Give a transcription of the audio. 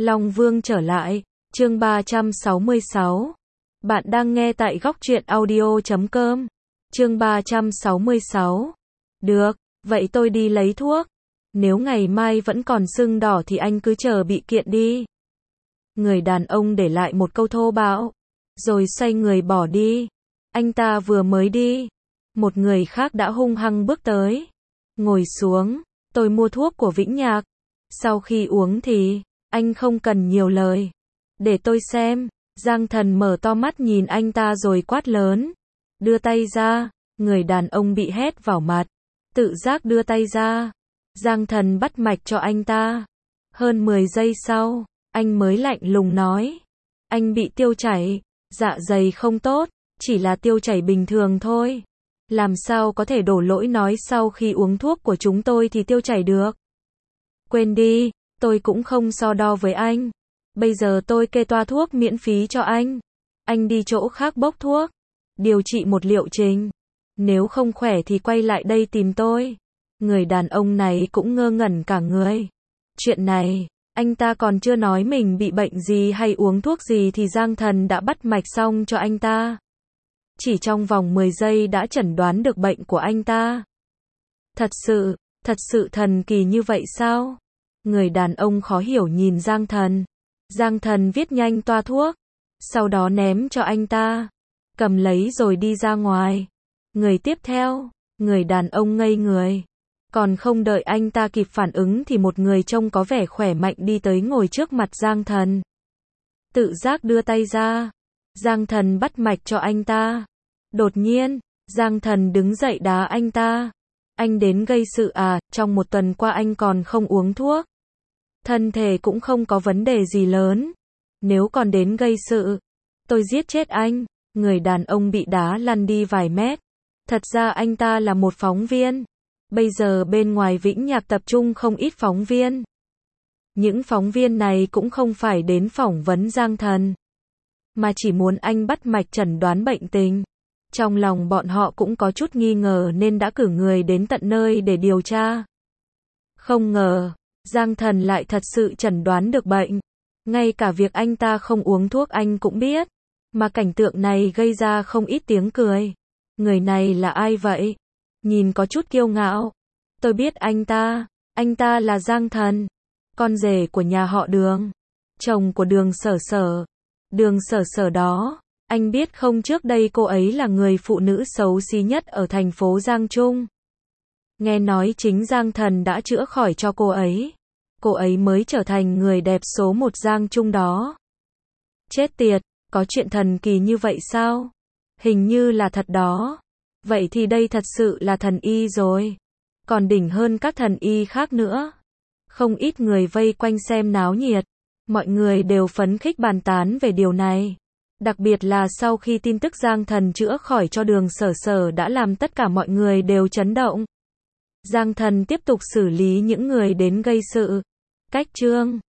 Long Vương trở lại, chương 366. Bạn đang nghe tại góc truyện audio.com. Chương 366. Được, vậy tôi đi lấy thuốc. Nếu ngày mai vẫn còn sưng đỏ thì anh cứ chờ bị kiện đi. Người đàn ông để lại một câu thô bạo, rồi xoay người bỏ đi. Anh ta vừa mới đi, một người khác đã hung hăng bước tới. Ngồi xuống, tôi mua thuốc của Vĩnh Nhạc. Sau khi uống thì, anh không cần nhiều lời. Để tôi xem. Giang Thần mở to mắt nhìn anh ta rồi quát lớn. Đưa tay ra. Người đàn ông bị hét vào mặt, tự giác đưa tay ra. Giang Thần bắt mạch cho anh ta. Hơn 10 giây sau, anh mới lạnh lùng nói. Anh bị tiêu chảy, dạ dày không tốt, chỉ là tiêu chảy bình thường thôi. Làm sao có thể đổ lỗi nói sau khi uống thuốc của chúng tôi thì tiêu chảy được. Quên đi, tôi cũng không so đo với anh. Bây giờ tôi kê toa thuốc miễn phí cho anh. Anh đi chỗ khác bốc thuốc, điều trị một liệu trình. Nếu không khỏe thì quay lại đây tìm tôi. Người đàn ông này cũng ngơ ngẩn cả người. Chuyện này, anh ta còn chưa nói mình bị bệnh gì hay uống thuốc gì thì Giang Thần đã bắt mạch xong cho anh ta. Chỉ trong vòng 10 giây đã chẩn đoán được bệnh của anh ta. Thật sự thần kỳ như vậy sao? Người đàn ông khó hiểu nhìn Giang Thần. Giang Thần viết nhanh toa thuốc, sau đó ném cho anh ta, cầm lấy rồi đi ra ngoài. Người tiếp theo, người đàn ông ngây người. Còn không đợi anh ta kịp phản ứng thì một người trông có vẻ khỏe mạnh đi tới ngồi trước mặt Giang Thần. Tự giác đưa tay ra. Giang Thần bắt mạch cho anh ta. Đột nhiên, Giang Thần đứng dậy đá anh ta. Anh đến gây sự à, trong một tuần qua anh còn không uống thuốc. Thân thể cũng không có vấn đề gì lớn. Nếu còn đến gây sự, tôi giết chết anh. Người đàn ông bị đá lăn đi vài mét. Thật ra anh ta là một phóng viên. Bây giờ bên ngoài Vĩnh Nhạc tập trung không ít phóng viên. Những phóng viên này cũng không phải đến phỏng vấn Giang Thần, mà chỉ muốn anh bắt mạch chẩn đoán bệnh tình. Trong lòng bọn họ cũng có chút nghi ngờ nên đã cử người đến tận nơi để điều tra. Không ngờ, Giang Thần lại thật sự chẩn đoán được bệnh. Ngay cả việc anh ta không uống thuốc anh cũng biết. Mà cảnh tượng này gây ra không ít tiếng cười. Người này là ai vậy? Nhìn có chút kiêu ngạo. Tôi biết anh ta là Giang Thần, con rể của nhà họ Đường, chồng của Đường Sở Sở. Đường Sở Sở đó, anh biết không, trước đây cô ấy là người phụ nữ xấu xí nhất ở thành phố Giang Trung. Nghe nói chính Giang Thần đã chữa khỏi cho cô ấy mới trở thành người đẹp số 1 Giang Trung đó. Chết tiệt, có chuyện thần kỳ như vậy sao? Hình như là thật đó. Vậy thì đây thật sự là thần y rồi. Còn đỉnh hơn các thần y khác nữa. Không ít người vây quanh xem náo nhiệt. Mọi người đều phấn khích bàn tán về điều này. Đặc biệt là sau khi tin tức Giang Thần chữa khỏi cho Đường Sở Sở đã làm tất cả mọi người đều chấn động. Giang Thần tiếp tục xử lý những người đến gây sự. Cách chương